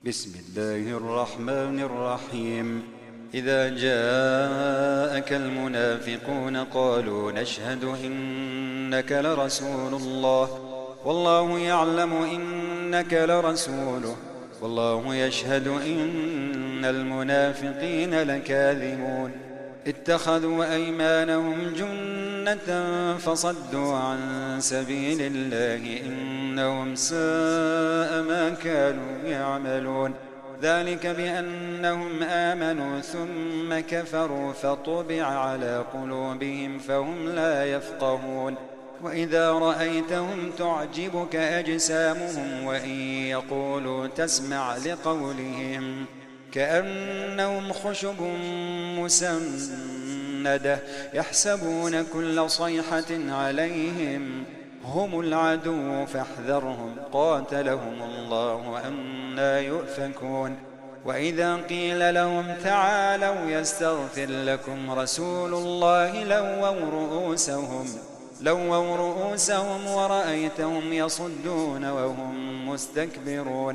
بسم الله الرحمن الرحيم. إذا جاءك المنافقون قالوا نشهد إنك لرسول الله والله يعلم إنك لرسوله والله يشهد إن المنافقين لكاذبون. اتخذوا أيمانهم جنة فصدوا عن سبيل الله إنهم ساء ما كانوا يعملون. ذلك بأنهم آمنوا ثم كفروا فطبع على قلوبهم فهم لا يفقهون. وإذا رأيتهم تعجبك أجسامهم وإن يقولوا تسمع لقولهم كأنهم خشب مسندة يحسبون كل صيحة عليهم هم العدو فاحذرهم قاتلهم الله أنى يؤفكون. وإذا قيل لهم تعالوا يستغفر لكم رسول الله لووا رؤوسهم ورأيتهم يصدون وهم مستكبرون.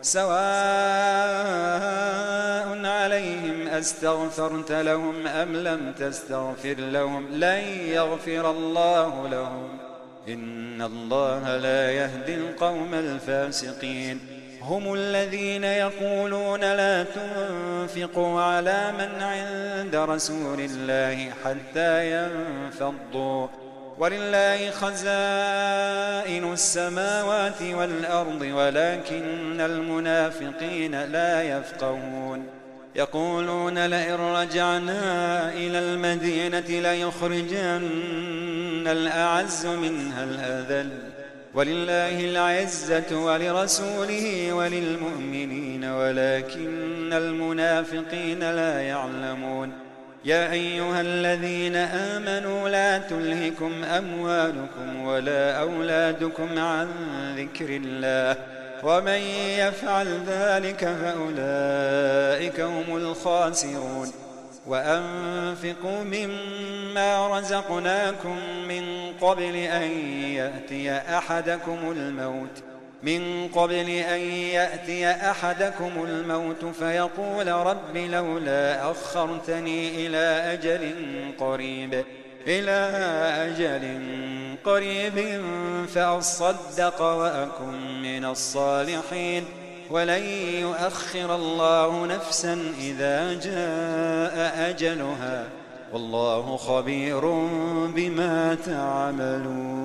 سواء عليهم أستغفرت لهم أم لم تستغفر لهم لن يغفر الله لهم إن الله لا يهدي القوم الفاسقين. هم الذين يقولون لا تنفقوا على من عند رسول الله حتى ينفضوا ولله خزائن السماوات والأرض ولكن المنافقين لا يفقهون. يقولون لئن رجعنا إلى المدينة ليخرجن الأعز منها الأذل ولله العزة ولرسوله وللمؤمنين ولكن المنافقين لا يعلمون. يا أيها الذين آمنوا لا تلهكم أموالكم ولا أولادكم عن ذكر الله ومن يفعل ذلك فأولئك هم الخاسرون. وأنفقوا مما رزقناكم من قبل أن يأتي أحدكم الموت فيقول رب لولا أخرتني إلى أجل قريب فأصدق وأكن من الصالحين ولن يؤخر الله نفسا إذا جاء أجلها والله خبير بما تعملون.